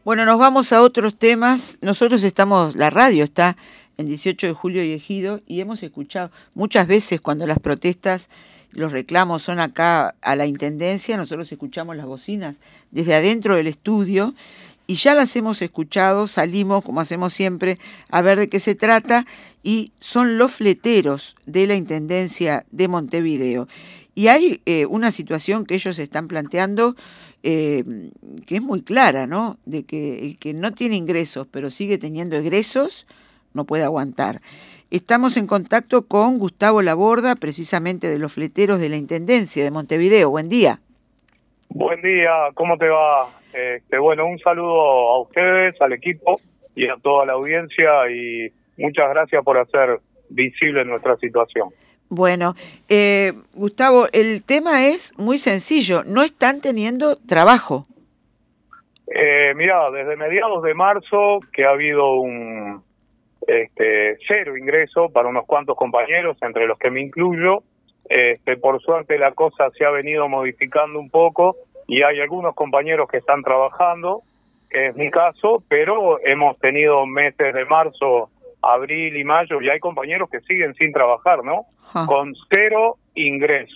Bueno, nos vamos a otros temas. Nosotros estamos, la radio está en 18 de julio y Ejido, y hemos escuchado muchas veces cuando las protestas, los reclamos son acá a la Intendencia, nosotros escuchamos las bocinas desde adentro del estudio, y ya las hemos escuchado, salimos, como hacemos siempre, a ver de qué se trata, y son los fleteros de la Intendencia de Montevideo. Y hay una situación que ellos están planteando que es muy clara, ¿no? De que el que no tiene ingresos, pero sigue teniendo egresos, no puede aguantar. Estamos en contacto con Gustavo Laborda, precisamente de los fleteros de la Intendencia de Montevideo. Buen día. Buen día, ¿cómo te va? Bueno, un saludo a ustedes, al equipo y a toda la audiencia, y muchas gracias por hacer visible nuestra situación. Bueno, Gustavo, el tema es muy sencillo, no están teniendo trabajo. Mirá, desde mediados de marzo que ha habido un cero ingreso para unos cuantos compañeros, entre los que me incluyo. Por suerte la cosa se ha venido modificando un poco y hay algunos compañeros que están trabajando, que es mi caso, pero hemos tenido meses de marzo, abril y mayo, y hay compañeros que siguen sin trabajar, ¿no? Con cero ingreso,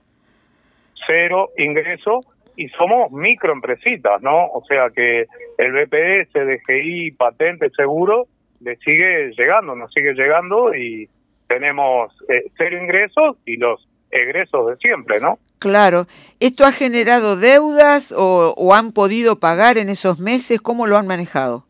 y somos microempresitas, ¿no? O sea que el BPS, DGI, patente, seguro, nos sigue llegando, y tenemos cero ingresos y los egresos de siempre, ¿no? Claro. ¿Esto ha generado deudas o han podido pagar en esos meses? ¿Cómo lo han manejado?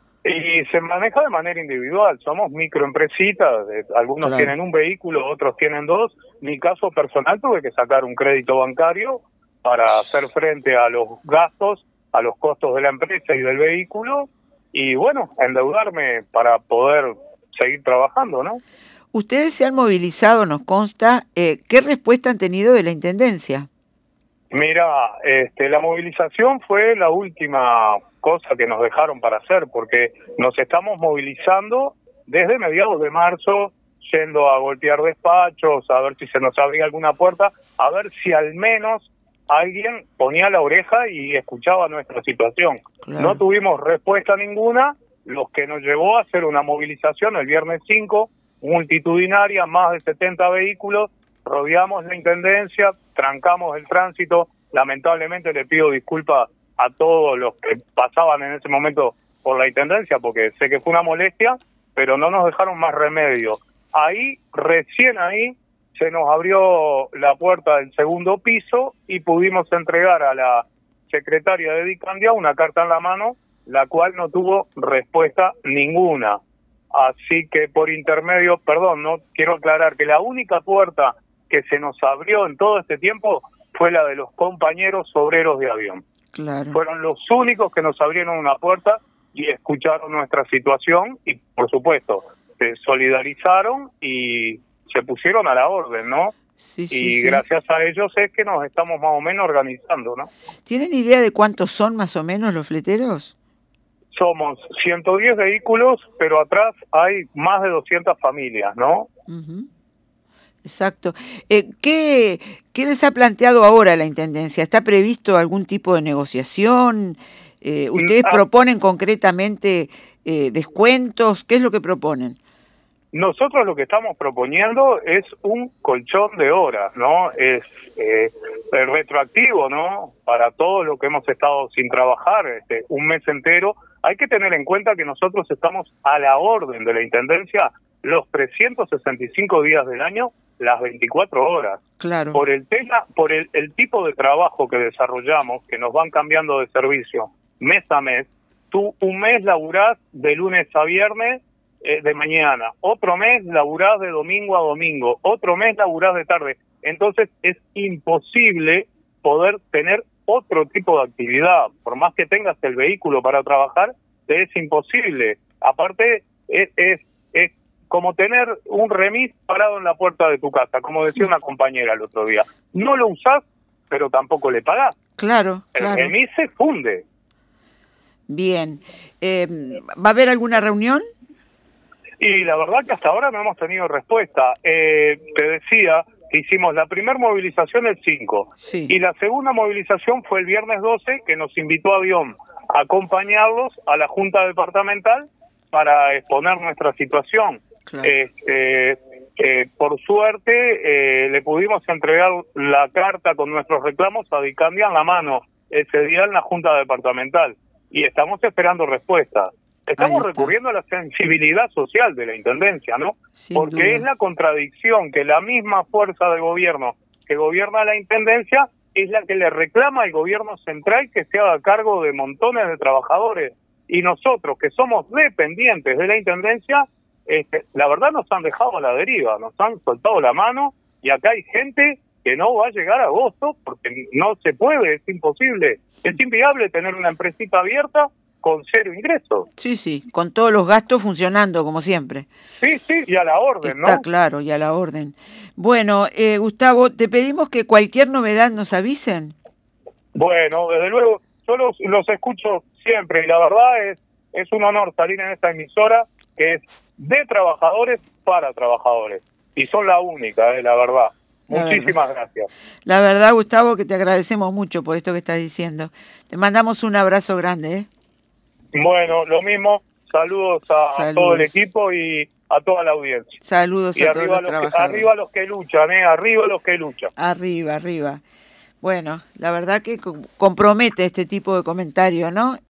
Y se maneja de manera individual, somos microempresitas, algunos Claro. tienen un vehículo, otros tienen dos. Mi caso personal, tuve que sacar un crédito bancario para hacer frente a los gastos, a los costos de la empresa y del vehículo, y bueno, endeudarme para poder seguir trabajando, ¿no? Ustedes se han movilizado, nos consta. ¿Qué respuesta han tenido de la Intendencia? Mira, la movilización fue la última cosa que nos dejaron para hacer, porque nos estamos movilizando desde mediados de marzo, yendo a golpear despachos, a ver si se nos abría alguna puerta, a ver si al menos alguien ponía la oreja y escuchaba nuestra situación. Claro. No tuvimos respuesta ninguna, lo que nos llevó a hacer una movilización el viernes 5, multitudinaria, más de 70 vehículos, rodeamos la Intendencia, trancamos el tránsito. Lamentablemente le pido disculpas a todos los que pasaban en ese momento por la Intendencia, porque sé que fue una molestia, pero no nos dejaron más remedio. Recién ahí, se nos abrió la puerta del segundo piso y pudimos entregar a la secretaria de Dicandia una carta en la mano, la cual no tuvo respuesta ninguna. Así que por intermedio, no quiero aclarar que la única puerta que se nos abrió en todo este tiempo fue la de los compañeros obreros de avión. Claro. Fueron los únicos que nos abrieron una puerta y escucharon nuestra situación y, por supuesto, se solidarizaron y se pusieron a la orden, ¿no? Sí, y gracias a ellos es que nos estamos más o menos organizando, ¿no? ¿Tienen idea de cuántos son más o menos los fleteros? Somos 110 vehículos, pero atrás hay más de 200 familias, ¿no? Uh-huh. Exacto. ¿Qué les ha planteado ahora la Intendencia? ¿Está previsto algún tipo de negociación? ¿Ustedes proponen concretamente descuentos? ¿Qué es lo que proponen? Nosotros lo que estamos proponiendo es un colchón de horas, ¿no? Es retroactivo, ¿no? Para todo lo que hemos estado sin trabajar, un mes entero. Hay que tener en cuenta que nosotros estamos a la orden de la Intendencia los 365 días del año, las 24 horas. Claro. Por el tipo de trabajo que desarrollamos, que nos van cambiando de servicio mes a mes. Tú un mes laburás de lunes a viernes de mañana, otro mes laburás de domingo a domingo, otro mes laburás de tarde. Entonces es imposible poder tener otro tipo de actividad. Por más que tengas el vehículo para trabajar, te es imposible. Aparte, es como tener un remis parado en la puerta de tu casa, como decía una compañera el otro día. No lo usás, pero tampoco le pagás. Claro, El remis se funde. Bien. ¿Va a haber alguna reunión? Y la verdad que hasta ahora no hemos tenido respuesta. Te decía que hicimos la primera movilización el 5, sí, y la segunda movilización fue el viernes 12, que nos invitó Avión acompañarlos a la Junta Departamental para exponer nuestra situación. Claro. Por suerte le pudimos entregar la carta con nuestros reclamos a Dicandia en la mano ese día en la Junta Departamental y estamos esperando respuesta. Estamos recurriendo a la sensibilidad social de la Intendencia, ¿no? Sin Porque duda. es la contradicción que la misma fuerza de gobierno que gobierna la Intendencia es la que le reclama al gobierno central que se haga cargo de montones de trabajadores. Y nosotros, que somos dependientes de la Intendencia, la verdad nos han dejado a la deriva, nos han soltado la mano y acá hay gente que no va a llegar a agosto porque no se puede, es imposible. Es inviable tener una empresita abierta con cero ingresos. Sí, sí, con todos los gastos funcionando como siempre. Sí, y a la orden, ¿no? Está claro, y a la orden. Bueno, Gustavo, te pedimos que cualquier novedad nos avisen. Bueno, desde luego, yo los escucho siempre y la verdad es un honor salir en esta emisora que es de trabajadores para trabajadores. Y son la única, la verdad. Muchísimas gracias. La verdad, Gustavo, que te agradecemos mucho por esto que estás diciendo. Te mandamos un abrazo grande, ¿eh? Bueno, lo mismo. Saludos a todo el equipo y a toda la audiencia. Saludos a todos los trabajadores. Arriba los que luchan, arriba los que luchan. Arriba, arriba. Bueno, la verdad que compromete este tipo de comentario, ¿no?